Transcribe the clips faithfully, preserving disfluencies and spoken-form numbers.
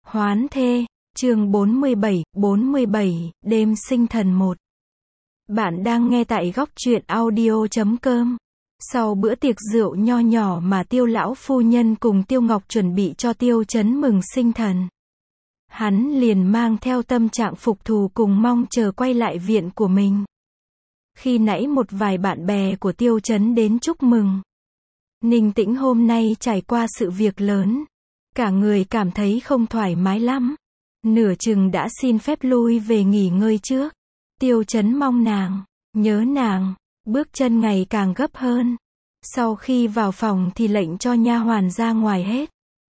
Hoán thê, chương bốn mươi bảy, bốn mươi bảy, đêm sinh thần một. Bạn đang nghe tại góc truyện audio chấm com. Sau bữa tiệc rượu nho nhỏ mà Tiêu lão phu nhân cùng Tiêu Ngọc chuẩn bị cho Tiêu Chấn mừng sinh thần, hắn liền mang theo tâm trạng phục thù cùng mong chờ quay lại viện của mình. Khi nãy một vài bạn bè của Tiêu Chấn đến chúc mừng. Ninh Tĩnh hôm nay trải qua sự việc lớn, cả người cảm thấy không thoải mái lắm. Nửa chừng đã xin phép lui về nghỉ ngơi trước. Tiêu Chấn mong nàng, nhớ nàng, bước chân ngày càng gấp hơn. Sau khi vào phòng thì lệnh cho nha hoàn ra ngoài hết.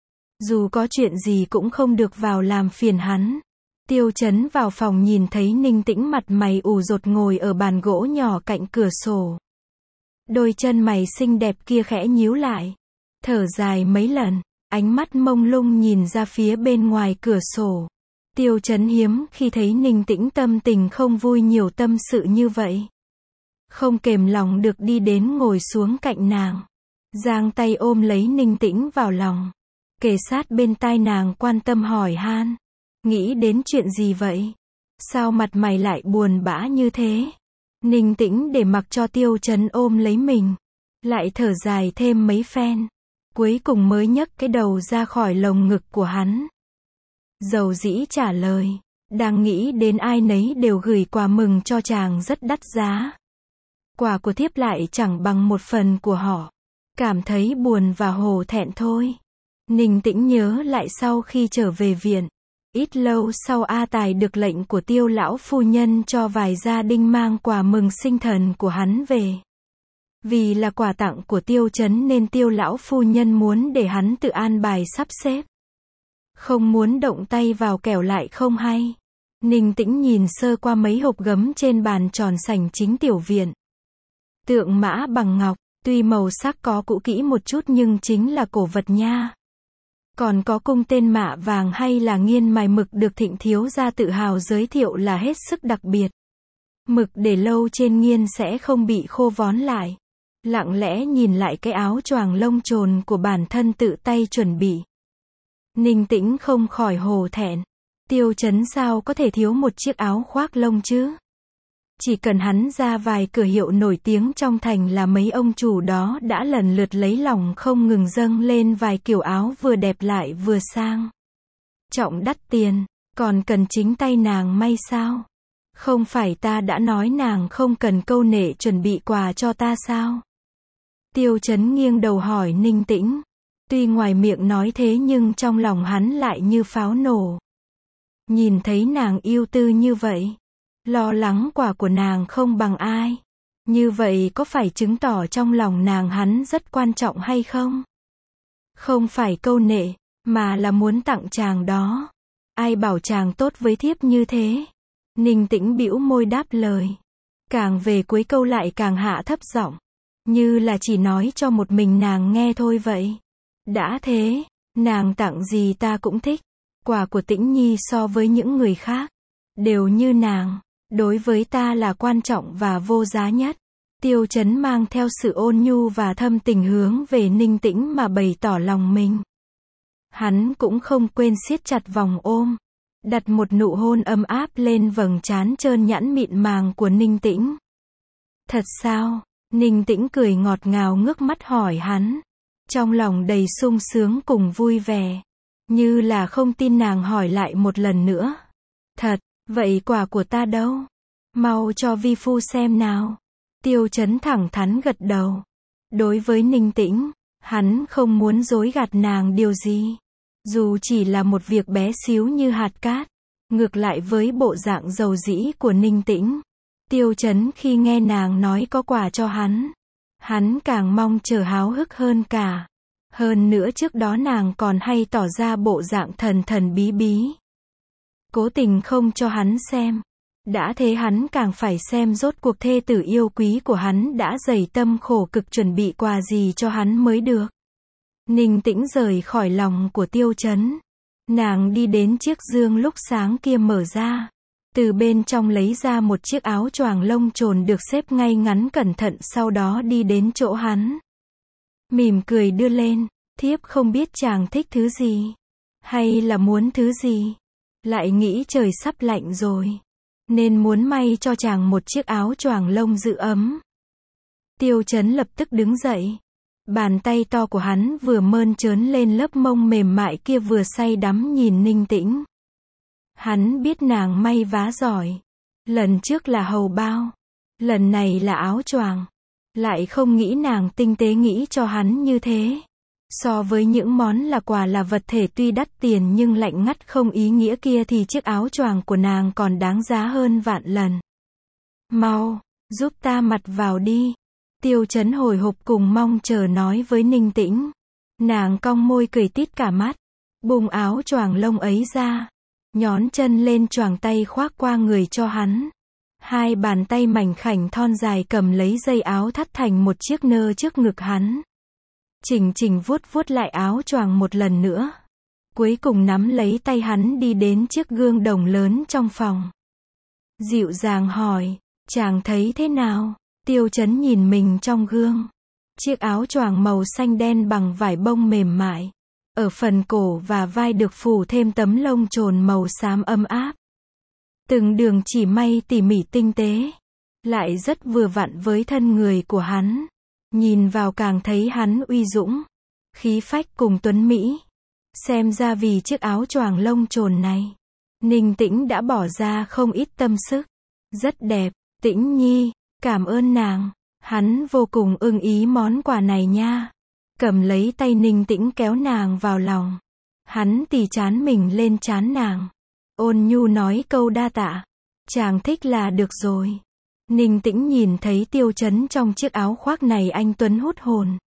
Dù có chuyện gì cũng không được vào làm phiền hắn. Tiêu Chấn vào phòng nhìn thấy Ninh Tĩnh mặt mày ủ rột ngồi ở bàn gỗ nhỏ cạnh cửa sổ. Đôi chân mày xinh đẹp kia khẽ nhíu lại, thở dài mấy lần, ánh mắt mông lung nhìn ra phía bên ngoài cửa sổ. Tiêu Chấn hiếm khi thấy Ninh Tĩnh tâm tình không vui nhiều tâm sự như vậy. Không kềm lòng được đi đến ngồi xuống cạnh nàng, giang tay ôm lấy Ninh Tĩnh vào lòng, kề sát bên tai nàng quan tâm hỏi han. Nghĩ đến chuyện gì vậy? Sao mặt mày lại buồn bã như thế? Ninh Tĩnh để mặc cho Tiêu Chấn ôm lấy mình, lại thở dài thêm mấy phen, cuối cùng mới nhấc cái đầu ra khỏi lồng ngực của hắn. Dầu dĩ trả lời, đang nghĩ đến ai nấy đều gửi quà mừng cho chàng rất đắt giá. Quà của thiếp lại chẳng bằng một phần của họ. Cảm thấy buồn và hổ thẹn thôi. Ninh Tĩnh nhớ lại sau khi trở về viện. Ít lâu sau A Tài được lệnh của Tiêu lão phu nhân cho vài gia đình mang quà mừng sinh thần của hắn về. Vì là quà tặng của Tiêu Chấn nên Tiêu lão phu nhân muốn để hắn tự an bài sắp xếp. Không muốn động tay vào kẻo lại không hay. Ninh Tĩnh nhìn sơ qua mấy hộp gấm trên bàn tròn sảnh chính tiểu viện. Tượng mã bằng ngọc, tuy màu sắc có cũ kỹ một chút nhưng chính là cổ vật nha. Còn có cung tên mạ vàng hay là nghiên mài mực được Thịnh thiếu gia tự hào giới thiệu là hết sức đặc biệt. Mực để lâu trên nghiên sẽ không bị khô vón lại. Lặng lẽ nhìn lại cái áo choàng lông trồn của bản thân tự tay chuẩn bị. Ninh Tĩnh không khỏi hổ thẹn. Tiêu Chấn sao có thể thiếu một chiếc áo khoác lông chứ? Chỉ cần hắn ra vài cửa hiệu nổi tiếng trong thành là mấy ông chủ đó đã lần lượt lấy lòng không ngừng dâng lên vài kiểu áo vừa đẹp lại vừa sang. Trọng đắt tiền, còn cần chính tay nàng may sao? Không phải ta đã nói nàng không cần câu nệ chuẩn bị quà cho ta sao? Tiêu Chấn nghiêng đầu hỏi Ninh Tĩnh. Tuy ngoài miệng nói thế nhưng trong lòng hắn lại như pháo nổ. Nhìn thấy nàng yêu tư như vậy, lo lắng quà của nàng không bằng ai. Như vậy có phải chứng tỏ trong lòng nàng hắn rất quan trọng hay không? Không phải câu nệ, mà là muốn tặng chàng đó. Ai bảo chàng tốt với thiếp như thế? Ninh Tĩnh bĩu môi đáp lời. Càng về cuối câu lại càng hạ thấp giọng, như là chỉ nói cho một mình nàng nghe thôi vậy. Đã thế, nàng tặng gì ta cũng thích. Quà của Tĩnh Nhi so với những người khác, đều như nàng, đối với ta là quan trọng và vô giá nhất. Tiêu Chấn mang theo sự ôn nhu và thâm tình hướng về Ninh Tĩnh mà bày tỏ lòng mình. Hắn cũng không quên siết chặt vòng ôm, đặt một nụ hôn ấm áp lên vầng trán trơn nhẵn mịn màng của Ninh Tĩnh. Thật sao? Ninh Tĩnh cười ngọt ngào ngước mắt hỏi hắn, trong lòng đầy sung sướng cùng vui vẻ, như là không tin nàng hỏi lại một lần nữa. Thật, vậy quà của ta đâu? Mau cho vi phu xem nào. Tiêu Chấn thẳng thắn gật đầu. Đối với Ninh Tĩnh, hắn không muốn dối gạt nàng điều gì. Dù chỉ là một việc bé xíu như hạt cát. Ngược lại với bộ dạng dầu dĩ của Ninh Tĩnh, Tiêu Chấn khi nghe nàng nói có quà cho hắn, hắn càng mong chờ háo hức hơn cả. Hơn nữa trước đó nàng còn hay tỏ ra bộ dạng thần thần bí bí, cố tình không cho hắn xem. Đã thế hắn càng phải xem rốt cuộc thê tử yêu quý của hắn đã dày tâm khổ cực chuẩn bị quà gì cho hắn mới được. Ninh Tĩnh rời khỏi lòng của Tiêu Chấn. Nàng đi đến chiếc giường lúc sáng kia mở ra. Từ bên trong lấy ra một chiếc áo choàng lông trồn được xếp ngay ngắn cẩn thận, sau đó đi đến chỗ hắn. Mỉm cười đưa lên, thiếp không biết chàng thích thứ gì. Hay là muốn thứ gì? Lại nghĩ trời sắp lạnh rồi, nên muốn may cho chàng một chiếc áo choàng lông giữ ấm. Tiêu Chấn lập tức đứng dậy. Bàn tay to của hắn vừa mơn trớn lên lớp mông mềm mại kia vừa say đắm nhìn Ninh Tĩnh. Hắn biết nàng may vá giỏi. Lần trước là hầu bao. Lần này là áo choàng. Lại không nghĩ nàng tinh tế nghĩ cho hắn như thế. So với những món là quà là vật thể tuy đắt tiền nhưng lạnh ngắt không ý nghĩa kia thì chiếc áo choàng của nàng còn đáng giá hơn vạn lần. Mau, giúp ta mặc vào đi. Tiêu Chấn hồi hộp cùng mong chờ nói với Ninh Tĩnh. Nàng cong môi cười tít cả mắt. Bung áo choàng lông ấy ra. Nhón chân lên choàng tay khoác qua người cho hắn. Hai bàn tay mảnh khảnh thon dài cầm lấy dây áo thắt thành một chiếc nơ trước ngực hắn. Chỉnh chỉnh vuốt vuốt lại áo choàng một lần nữa. Cuối cùng nắm lấy tay hắn đi đến chiếc gương đồng lớn trong phòng. Dịu dàng hỏi, chàng thấy thế nào? Tiêu Chấn nhìn mình trong gương. Chiếc áo choàng màu xanh đen bằng vải bông mềm mại. Ở phần cổ và vai được phủ thêm tấm lông trồn màu xám ấm áp. Từng đường chỉ may tỉ mỉ tinh tế. Lại rất vừa vặn với thân người của hắn. Nhìn vào càng thấy hắn uy dũng. Khí phách cùng tuấn mỹ. Xem ra vì chiếc áo choàng lông trồn này. Ninh Tĩnh đã bỏ ra không ít tâm sức. Rất đẹp, Tĩnh Nhi. Cảm ơn nàng. Hắn vô cùng ưng ý món quà này nha. Cầm lấy tay Ninh Tĩnh kéo nàng vào lòng. Hắn tì trán mình lên trán nàng. Ôn nhu nói câu đa tạ. Chàng thích là được rồi. Ninh Tĩnh nhìn thấy Tiêu Chấn trong chiếc áo khoác này anh tuấn hút hồn.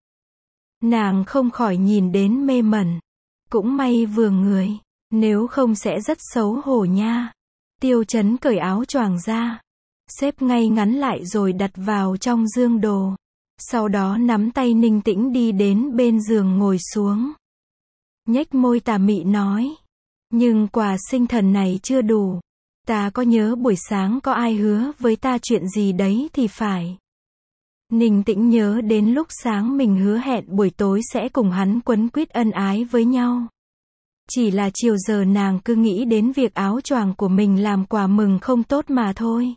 Nàng không khỏi nhìn đến mê mẩn. Cũng may vừa người. Nếu không sẽ rất xấu hổ nha. Tiêu Chấn cởi áo choàng ra. Xếp ngay ngắn lại rồi đặt vào trong dương đồ. Sau đó nắm tay Ninh Tĩnh đi đến bên giường ngồi xuống. Nhếch môi tà mị nói. Nhưng quà sinh thần này chưa đủ. Ta có nhớ buổi sáng có ai hứa với ta chuyện gì đấy thì phải. Ninh Tĩnh nhớ đến lúc sáng mình hứa hẹn buổi tối sẽ cùng hắn quấn quýt ân ái với nhau. Chỉ là chiều giờ nàng cứ nghĩ đến việc áo choàng của mình làm quà mừng không tốt mà thôi.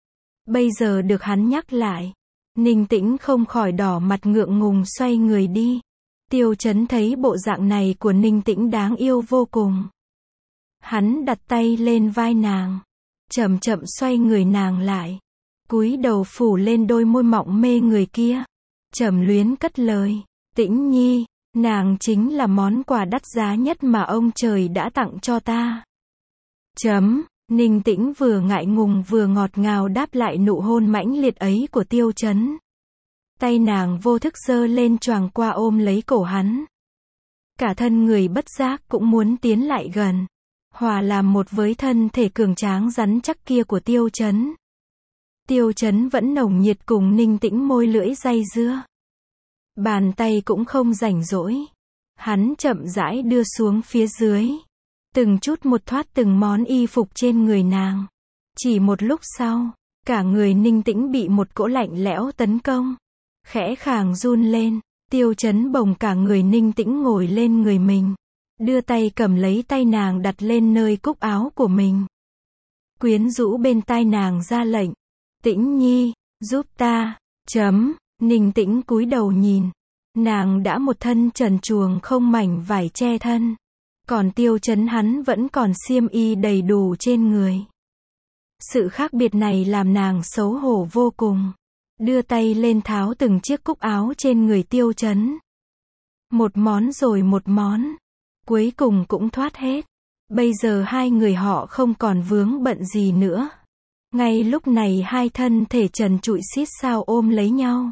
Bây giờ được hắn nhắc lại. Ninh Tĩnh không khỏi đỏ mặt ngượng ngùng xoay người đi. Tiêu Chấn thấy bộ dạng này của Ninh Tĩnh đáng yêu vô cùng. Hắn đặt tay lên vai nàng. Chậm chậm xoay người nàng lại. Cúi đầu phủ lên đôi môi mọng mê người kia. Trầm luyến cất lời. Tĩnh Nhi, nàng chính là món quà đắt giá nhất mà ông trời đã tặng cho ta. Chấm. Ninh Tĩnh vừa ngại ngùng vừa ngọt ngào đáp lại nụ hôn mãnh liệt ấy của Tiêu Chấn. Tay nàng vô thức giơ lên choàng qua ôm lấy cổ hắn. Cả thân người bất giác cũng muốn tiến lại gần. Hòa làm một với thân thể cường tráng rắn chắc kia của Tiêu Chấn. Tiêu Chấn vẫn nồng nhiệt cùng Ninh Tĩnh môi lưỡi day dưa. Bàn tay cũng không rảnh rỗi. Hắn chậm rãi đưa xuống phía dưới. Từng chút một thoát từng món y phục trên người nàng. Chỉ một lúc sau, cả người Ninh Tĩnh bị một cỗ lạnh lẽo tấn công. Khẽ khàng run lên, Tiêu Chấn bồng cả người Ninh Tĩnh ngồi lên người mình. Đưa tay cầm lấy tay nàng đặt lên nơi cúc áo của mình. Quyến rũ bên tai nàng ra lệnh. Tĩnh Nhi, giúp ta, chấm, Ninh Tĩnh cúi đầu nhìn. Nàng đã một thân trần truồng không mảnh vải che thân. Còn Tiêu Chấn hắn vẫn còn xiêm y đầy đủ trên người. Sự khác biệt này làm nàng xấu hổ vô cùng. Đưa tay lên tháo từng chiếc cúc áo trên người Tiêu Chấn. Một món rồi một món. Cuối cùng cũng thoát hết. Bây giờ hai người họ không còn vướng bận gì nữa. Ngay lúc này hai thân thể trần trụi xít sao ôm lấy nhau.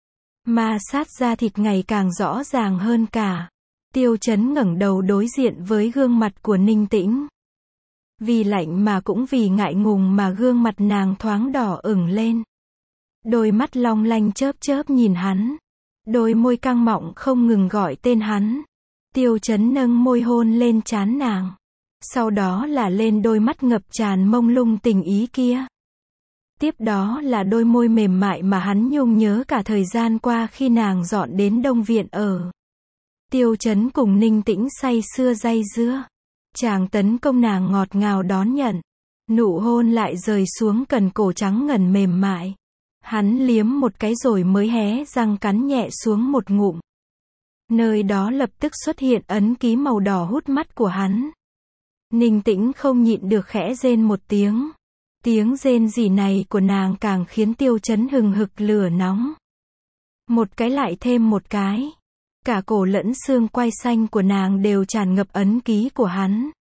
Ma sát da thịt ngày càng rõ ràng hơn cả. Tiêu Chấn ngẩng đầu đối diện với gương mặt của Ninh Tĩnh. Vì lạnh mà cũng vì ngại ngùng mà gương mặt nàng thoáng đỏ ửng lên. Đôi mắt long lanh chớp chớp nhìn hắn. Đôi môi căng mọng không ngừng gọi tên hắn. Tiêu Chấn nâng môi hôn lên trán nàng. Sau đó là lên đôi mắt ngập tràn mông lung tình ý kia. Tiếp đó là đôi môi mềm mại mà hắn nhung nhớ cả thời gian qua khi nàng dọn đến Đông Viện ở. Tiêu Chấn cùng Ninh Tĩnh say sưa day dưa. Chàng tấn công nàng ngọt ngào đón nhận. Nụ hôn lại rơi xuống cần cổ trắng ngần mềm mại. Hắn liếm một cái rồi mới hé răng cắn nhẹ xuống một ngụm. Nơi đó lập tức xuất hiện ấn ký màu đỏ hút mắt của hắn. Ninh Tĩnh không nhịn được khẽ rên một tiếng. Tiếng rên rỉ này của nàng càng khiến Tiêu Chấn hừng hực lửa nóng. Một cái lại thêm một cái. Cả cổ lẫn xương quai xanh của nàng đều tràn ngập ấn ký của hắn.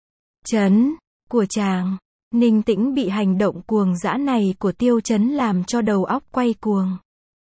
Chấn, của chàng. Ninh Tĩnh bị hành động cuồng dã này của Tiêu Chấn làm cho đầu óc quay cuồng.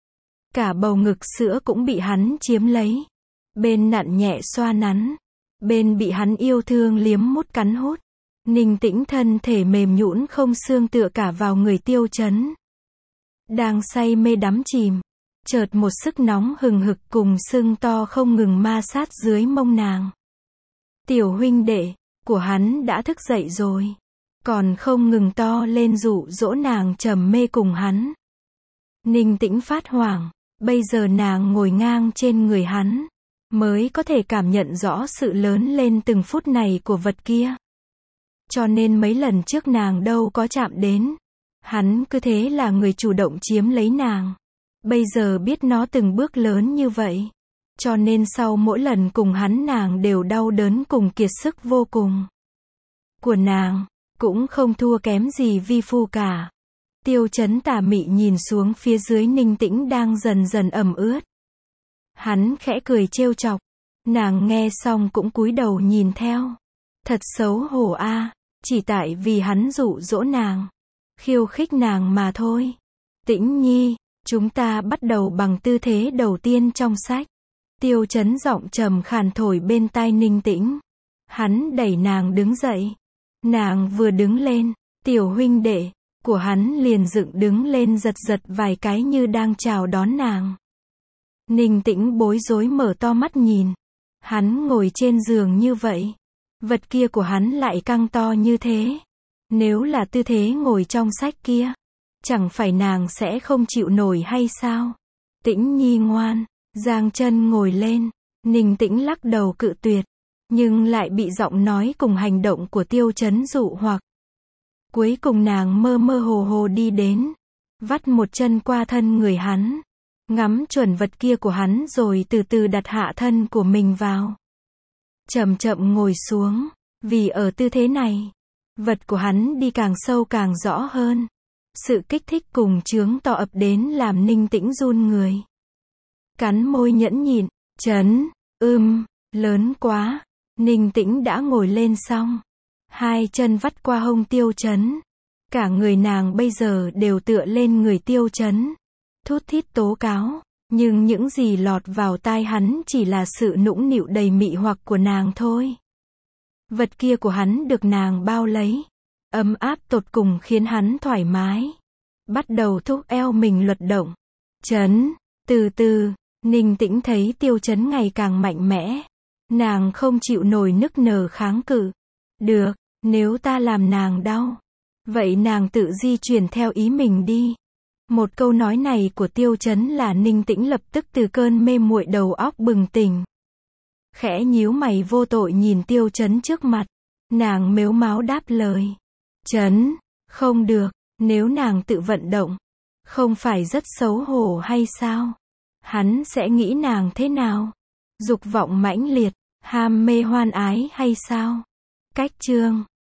Cả bầu ngực sữa cũng bị hắn chiếm lấy. Bên nặn nhẹ xoa nắn. Bên bị hắn yêu thương liếm mút cắn hút. Ninh Tĩnh thân thể mềm nhũn không xương tựa cả vào người Tiêu Chấn. Đang say mê đắm chìm. Chợt một sức nóng hừng hực cùng sưng to không ngừng ma sát dưới mông nàng. Tiểu huynh đệ của hắn đã thức dậy rồi. Còn không ngừng to lên dụ dỗ nàng trầm mê cùng hắn. Ninh Tĩnh phát hoảng. Bây giờ nàng ngồi ngang trên người hắn. Mới có thể cảm nhận rõ sự lớn lên từng phút này của vật kia. Cho nên mấy lần trước nàng đâu có chạm đến. Hắn cứ thế là người chủ động chiếm lấy nàng. Bây giờ biết nó từng bước lớn như vậy. Cho nên sau mỗi lần cùng hắn nàng đều đau đớn cùng kiệt sức vô cùng. Của nàng, cũng không thua kém gì vi phu cả. Tiêu Chấn tà mị nhìn xuống phía dưới Ninh Tĩnh đang dần dần ẩm ướt. Hắn khẽ cười trêu chọc. Nàng nghe xong cũng cúi đầu nhìn theo. Thật xấu hổ a, chỉ tại vì hắn dụ dỗ nàng, khiêu khích nàng mà thôi. Tĩnh nhi, chúng ta bắt đầu bằng tư thế đầu tiên trong sách. Tiêu Chấn giọng trầm khàn thổi bên tai Ninh Tĩnh. Hắn đẩy nàng đứng dậy. Nàng vừa đứng lên, tiểu huynh đệ của hắn liền dựng đứng lên giật giật vài cái như đang chào đón nàng. Ninh Tĩnh bối rối mở to mắt nhìn. Hắn ngồi trên giường như vậy. Vật kia của hắn lại căng to như thế. Nếu là tư thế ngồi trong sách kia, chẳng phải nàng sẽ không chịu nổi hay sao? Tĩnh nhi ngoan, giang chân ngồi lên. Ninh Tĩnh lắc đầu cự tuyệt. Nhưng lại bị giọng nói cùng hành động của Tiêu Chấn dụ hoặc. Cuối cùng nàng mơ mơ hồ hồ đi đến. Vắt một chân qua thân người hắn. Ngắm chuẩn vật kia của hắn rồi từ từ đặt hạ thân của mình vào. Chậm chậm ngồi xuống. Vì ở tư thế này, vật của hắn đi càng sâu càng rõ hơn. Sự kích thích cùng chướng to ập đến làm Ninh Tĩnh run người. Cắn môi nhẫn nhịn. Chấn, ưm, lớn quá. Ninh Tĩnh đã ngồi lên xong. Hai chân vắt qua hông Tiêu Chấn. Cả người nàng bây giờ đều tựa lên người Tiêu Chấn. Thút thít tố cáo. Nhưng những gì lọt vào tai hắn chỉ là sự nũng nịu đầy mị hoặc của nàng thôi. Vật kia của hắn được nàng bao lấy. Ấm áp tột cùng khiến hắn thoải mái. Bắt đầu thúc eo mình luật động. Chấn, từ từ, Ninh Tĩnh thấy Tiêu Chấn ngày càng mạnh mẽ. Nàng không chịu nổi nức nở kháng cự. Được, nếu ta làm nàng đau, vậy nàng tự di chuyển theo ý mình đi. Một câu nói này của Tiêu Chấn là Ninh Tĩnh lập tức từ cơn mê muội đầu óc bừng tỉnh. Khẽ nhíu mày vô tội nhìn Tiêu Chấn trước mặt. Nàng mếu máo đáp lời. Chấn, không được, nếu nàng tự vận động, không phải rất xấu hổ hay sao? Hắn sẽ nghĩ nàng thế nào? Dục vọng mãnh liệt, ham mê hoan ái hay sao? Cách chương